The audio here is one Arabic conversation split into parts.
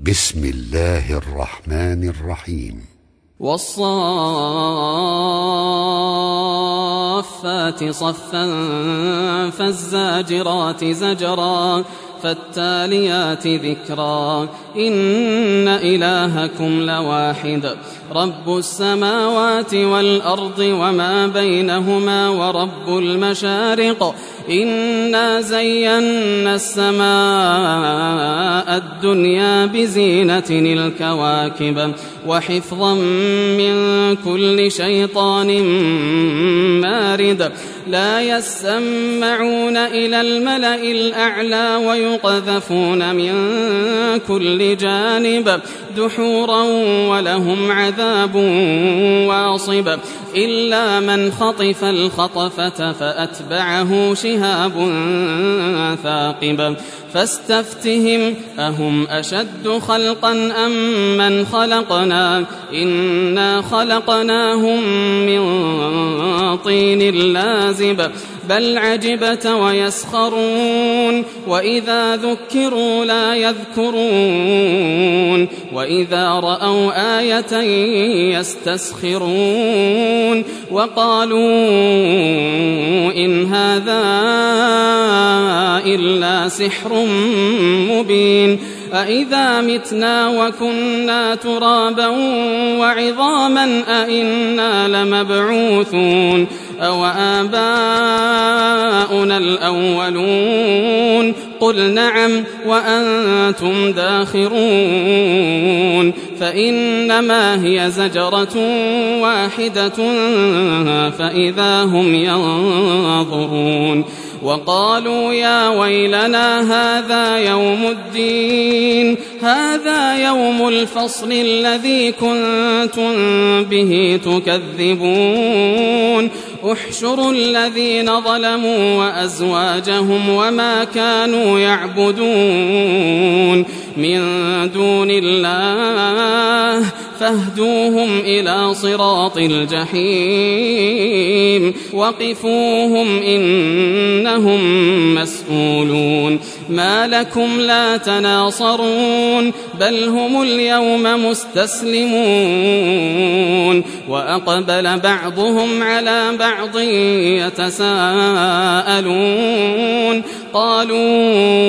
بسم الله الرحمن الرحيم. والصافات صفا فالزاجرات زجرا فالتاليات ذكرا إن إلهكم لواحد رب السماوات والأرض وما بينهما ورب المشارق إنا زينا السماء الدنيا بزينة الكواكب وحفظا من كل شيطان مارد لا يسمعون إلى الملأ الأعلى ويقذفون من كل جانب دحورا ولهم عذاب واصب إلا من خطف الخطفة فأتبعه شهاب ثاقب فاستفتهم أهم أشد خلقا أم من خلقنا إنا خلقناهم من طين لازب بل عجبت ويسخرون وإذا ذكروا لا يذكرون وإذا رأوا آية يستسخرون وقالوا إن هذا إلا سحر مبين أإذا متنا وكنا ترابا وعظاما أإنا لمبعوثون أو آباؤنا الأولون قل نعم وأنتم داخرون فإنما هي زجرة واحدة فإذا هم ينظرون وقالوا يا ويلنا هذا يوم الدين هذا يوم الفصل الذي كنتم به تكذبون احشروا الذين ظلموا وأزواجهم وما كانوا يعبدون من دون الله فاهدوهم إلى صراط الجحيم وقفوهم إنهم مسؤولون ما لكم لا تناصرون بل هم اليوم مستسلمون وأقبل بعضهم على بعض يتساءلون قالوا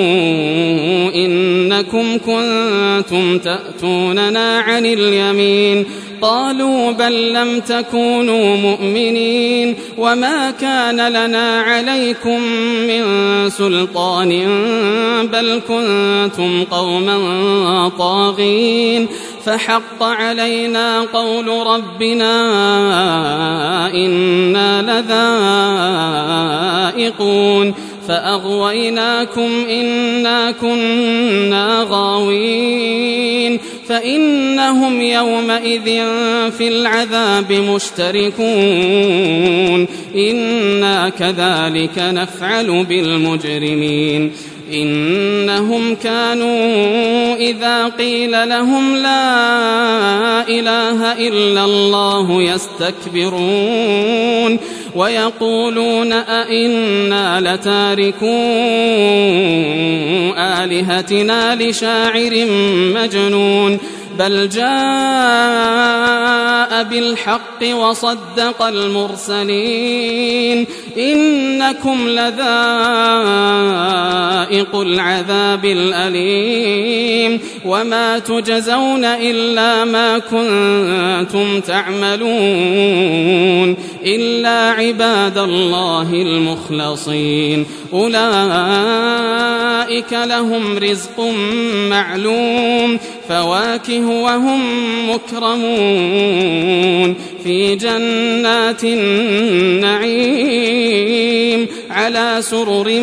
إنكم كنتم تأتوننا عن اليمين قالوا بل لم تكونوا مؤمنين وما كان لنا عليكم من سلطان بل كنتم قوما طاغين فحق علينا قول ربنا إنا لذائقون فأغويناكم إنا كنا غاوين فإنهم يومئذ في العذاب مشتركون إنا كذلك نفعل بالمجرمين إنهم كانوا إذا قيل لهم لا إله إلا الله يستكبرون ويقولون أئنا لتاركو آلهتنا لشاعر مجنون بل جاء بالحق وصدق المرسلين إنكم لذائق العذاب الأليم وما تجزون إلا ما كنتم تعملون إلا عباد الله المخلصين أولئك لهم رزق معلوم فواكه وهم مكرمون في جنات النعيم على سرر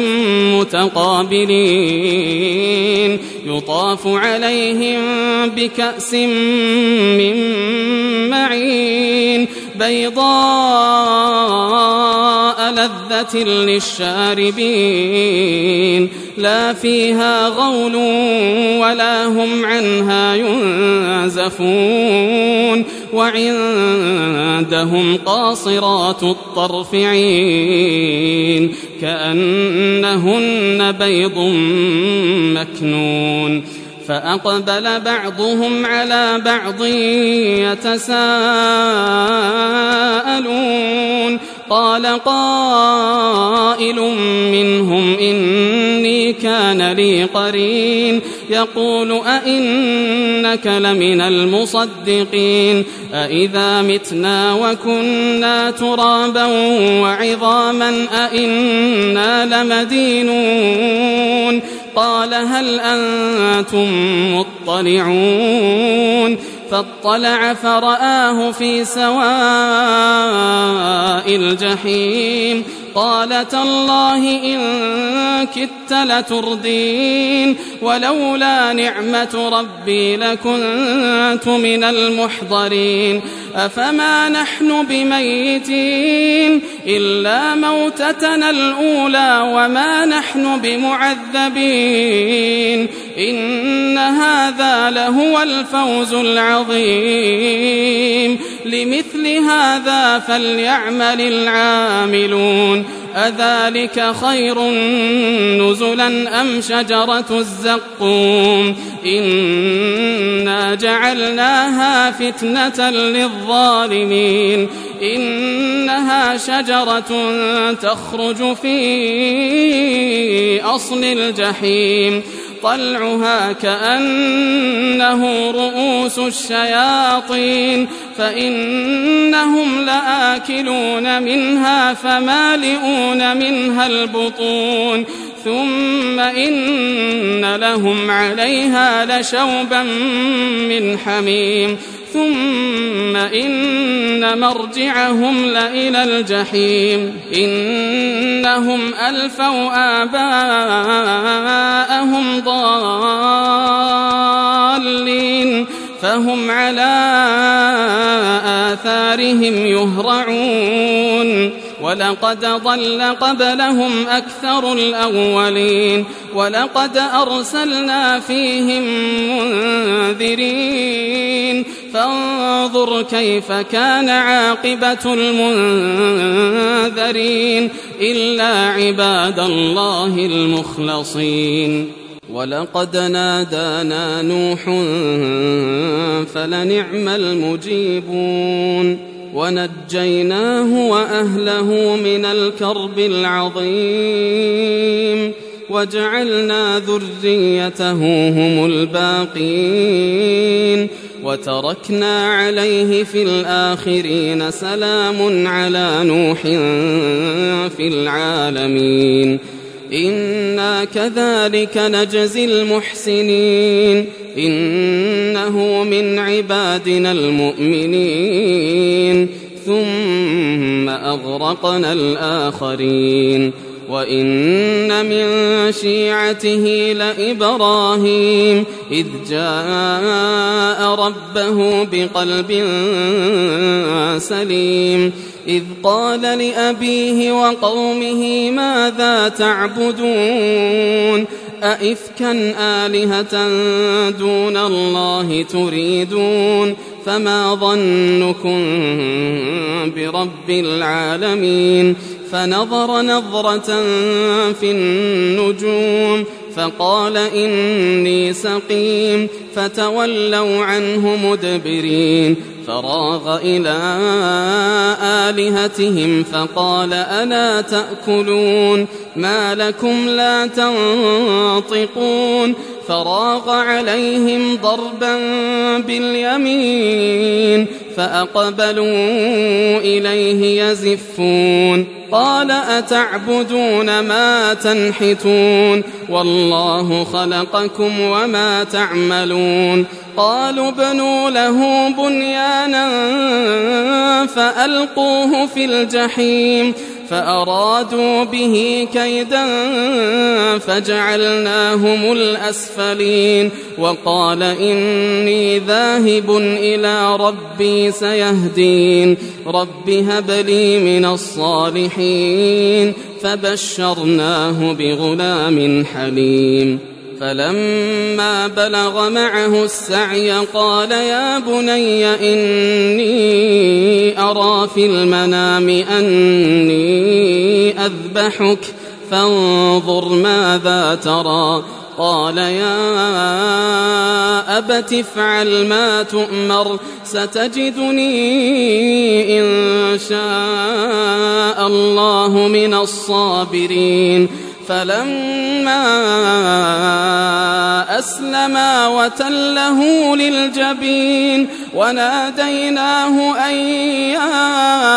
متقابلين يطاف عليهم بكأس من معين بيضاء لذة للشاربين لا فيها غول ولا هم عنها ينزفون وعندهم قاصرات الطرف عين كأنهن بيض مكنون فأقبل بعضهم على بعض يتساءلون قال قائل منهم إني كان لي قرين يقول أئنك لمن المصدقين أئذا متنا وكنا ترابا وعظاما أئنا لمدينون قال هل أنتم مطلعون فاطلع فرآه في سواء الجحيم قال تالله إن كدت لتردين ولولا نعمة ربي لكنت من المحضرين أفما نحن بميتين إلا موتتنا الأولى وما نحن بمعذبين إن هذا لهو الفوز العظيم لمثل هذا فليعمل العاملون أذلك خير نزلا أم شجرة الزقوم إنا جعلناها فتنة للظالمين إنها شجرة تخرج في أصل الجحيم طلعها كأنه رؤوس الشياطين فإنهم لآكلون منها فمالئون منها البطون ثم إن لهم عليها لشوبا من حميم ثم إن مرجعهم لإلى الجحيم إنهم ألفوا آباءهم ضالين فهم على آثارهم يهرعون ولقد ضل قبلهم أكثر الأولين ولقد أرسلنا فيهم منذرين فانظر كيف كان عاقبة المنذرين إلا عباد الله المخلصين ولقد نادانا نوح فلنعم المجيبون ونجيناه وأهله من الكرب العظيم وجعلنا ذريته هم الباقين وتركنا عليه في الآخرين سلام على نوح في العالمين إنا كذلك نجزي المحسنين إنه من عبادنا المؤمنين ثم أغرقنا الآخرين وإن من شيعته لإبراهيم إذ جاء ربه بقلب سليم إذ قال لأبيه وقومه ماذا تعبدون أئفكا آلهة دون الله تريدون فما ظنكم برب العالمين فنظر نظرة في النجوم فقال إني سقيم فتولوا عنه مدبرين فراغ إلى آلهتهم فقال ألا تأكلون ما لكم لا تنطقون فراغ عليهم ضربا باليمين فأقبلوا إليه يزفون قال أتعبدون ما تنحتون والله خلقكم وما تعملون قالوا ابنوا له بنيانا فألقوه في الجحيم فأرادوا به كيدا فجعلناهم الأسفلين وقال إني ذاهب إلى ربي سيهدين رب هب لي من الصالحين فبشرناه بغلام حليم فلما بلغ معه السعي قال يا بني إني أرى في المنام أني أذبحك فانظر ماذا ترى قال يا أبت افعل ما تؤمر ستجدني إن شاء الله من الصابرين فلما أسلما وتله للجبين وناديناه أن يا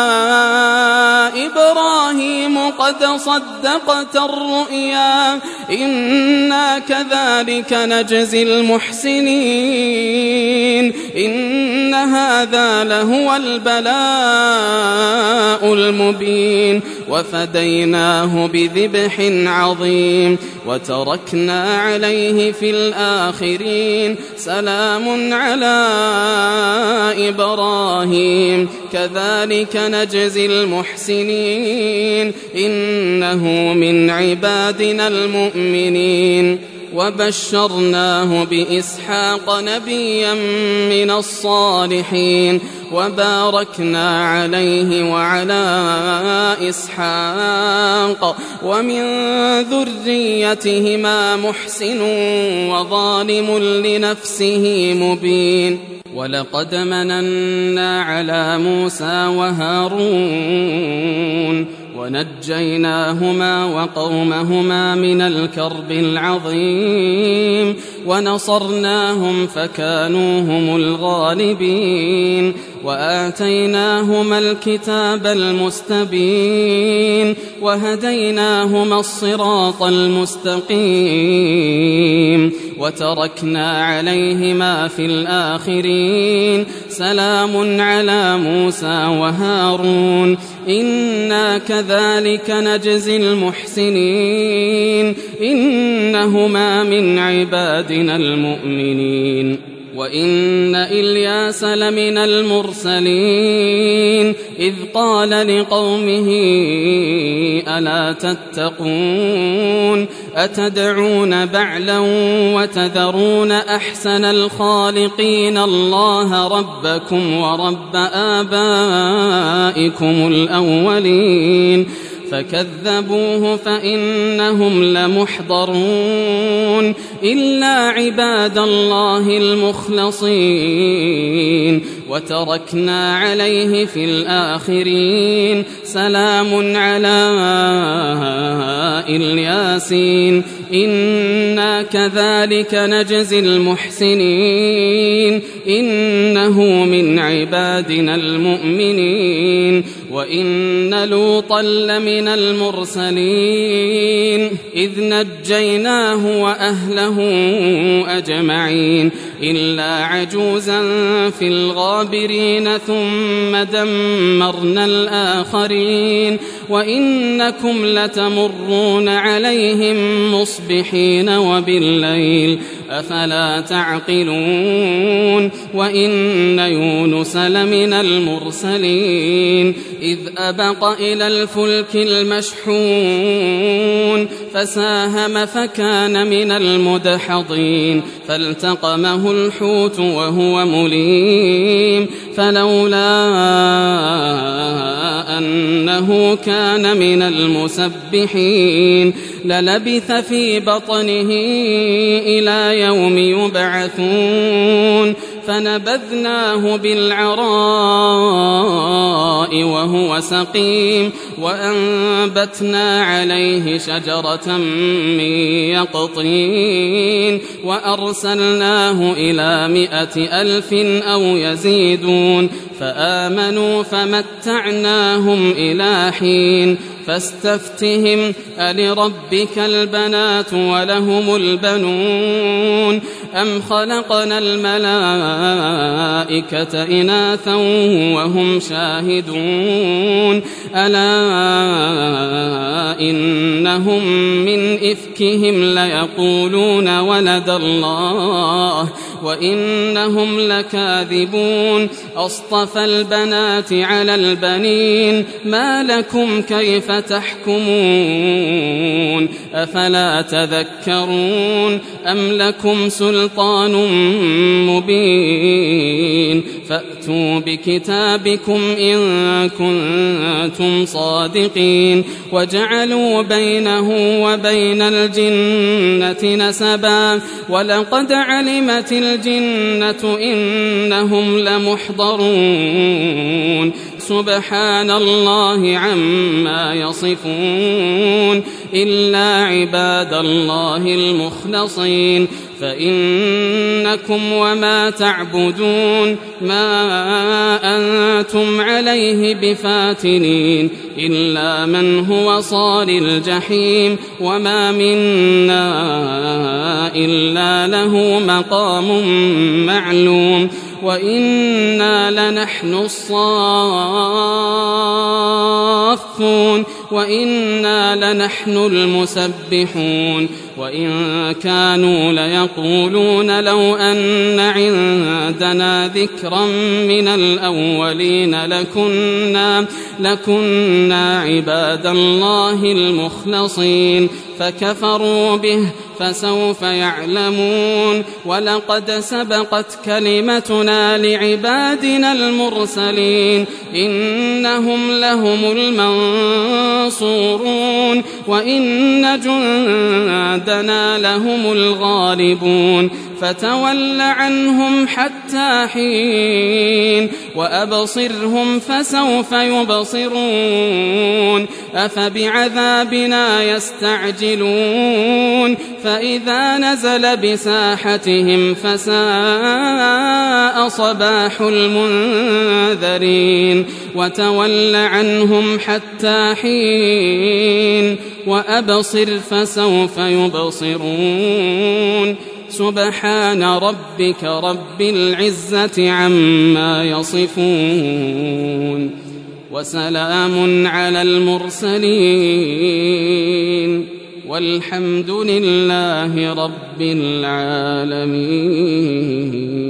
إبراهيم قد صدقت الرؤيا إنا كذلك نجزي المحسنين إن هذا لهو البلاء المبين وفديناه بذبح عظيم وتركنا عليه في الآخرين سلام على إبراهيم كذلك نجزي المحسنين إنه من عبادنا المؤمنين وبشرناه بإسحاق نبيا من الصالحين وباركنا عليه وعلى إسحاق ومن ذريتهما محسن وظالم لنفسه مبين ولقد مننا على موسى وهارون ونجيناهما وقومهما من الكرب العظيم ونصرناهم فكانوا هم الغالبين وآتيناهما الكتاب المستبين وهديناهما الصراط المستقيم وتركنا عليهما في الآخرين سلام على موسى وهارون إنا كذلك نجزي المحسنين إنهما من عبادنا المؤمنين وإن إلياس لمن المرسلين إذ قال لقومه ألا تتقون أتدعون بعلا وتذرون أحسن الخالقين الله ربكم ورب آبائكم الأولين فكذبوه فإنهم لمحضرون إلا عباد الله المخلصين وتركنا عليه في الآخرين سلام على الياسين إنا كذلك نجزي المحسنين إنه من عبادنا المؤمنين وإن لوطا لمن المرسلين إذ نجيناه وأهله أجمعين إلا عجوزا في الغابرين ثم دمرنا الآخرين وإنكم لتمرون عليهم مصبحين وبالليل أفلا تعقلون وإن يونس لمن المرسلين إذ أبق إلى الفلك المشحون فساهم فكان من المدحضين فالتقمه الحوت وهو مليم فلولا أنه كان من المسبحين للبث في بطنه إلى يوم يبعثون فنبذناه بالعراء وهو سقيم وأنبتنا عليه شجرة من يقطين وأرسلناه إلى 100,000 أو يزيدون فآمنوا فمتعناهم إلى حين فاستفتهم ألربك البنات ولهم البنون أم خلقنا الملائكة إناثا وهم شاهدون ألا إنهم من إفكهم ليقولون ولد الله وإنهم لكاذبون أصطفى البنات على البنين ما لكم كيف تحكمون أفلا تذكرون أم لكم سلطان مبين فأتوا بكتابكم إن كنتم صادقين وجعلوا بينه وبين الجنة نسبا ولقد علمت الجنة إنهم لمحضرون سبحان الله عما يصفون إلا عباد الله المخلصين فإنكم وما تعبدون ما أنتم عليه بفاتنين إلا من هو صال الجحيم وما منا إلا له مقام معلوم وإنا لنحن الصافون وإنا لنحن المسبحون وإن كانوا ليقولون لو أن عندنا ذكرا من الأولين لكنا عباد الله المخلصين فكفروا به فسوف يعلمون ولقد سبقت كلمتنا لعبادنا المرسلين إنهم لهم المنصورون وإن جندنا لهم الغالبون فتول عنهم حتى حين وأبصرهم فسوف يبصرون أفبعذابنا يستعجلون فإذا نزل بساحتهم فساء صباح المنذرين وتول عنهم حتى حين وأبصر فسوف يبصرون سبحان ربك رب العزة عما يصفون وسلام على المرسلين والحمد لله رب العالمين.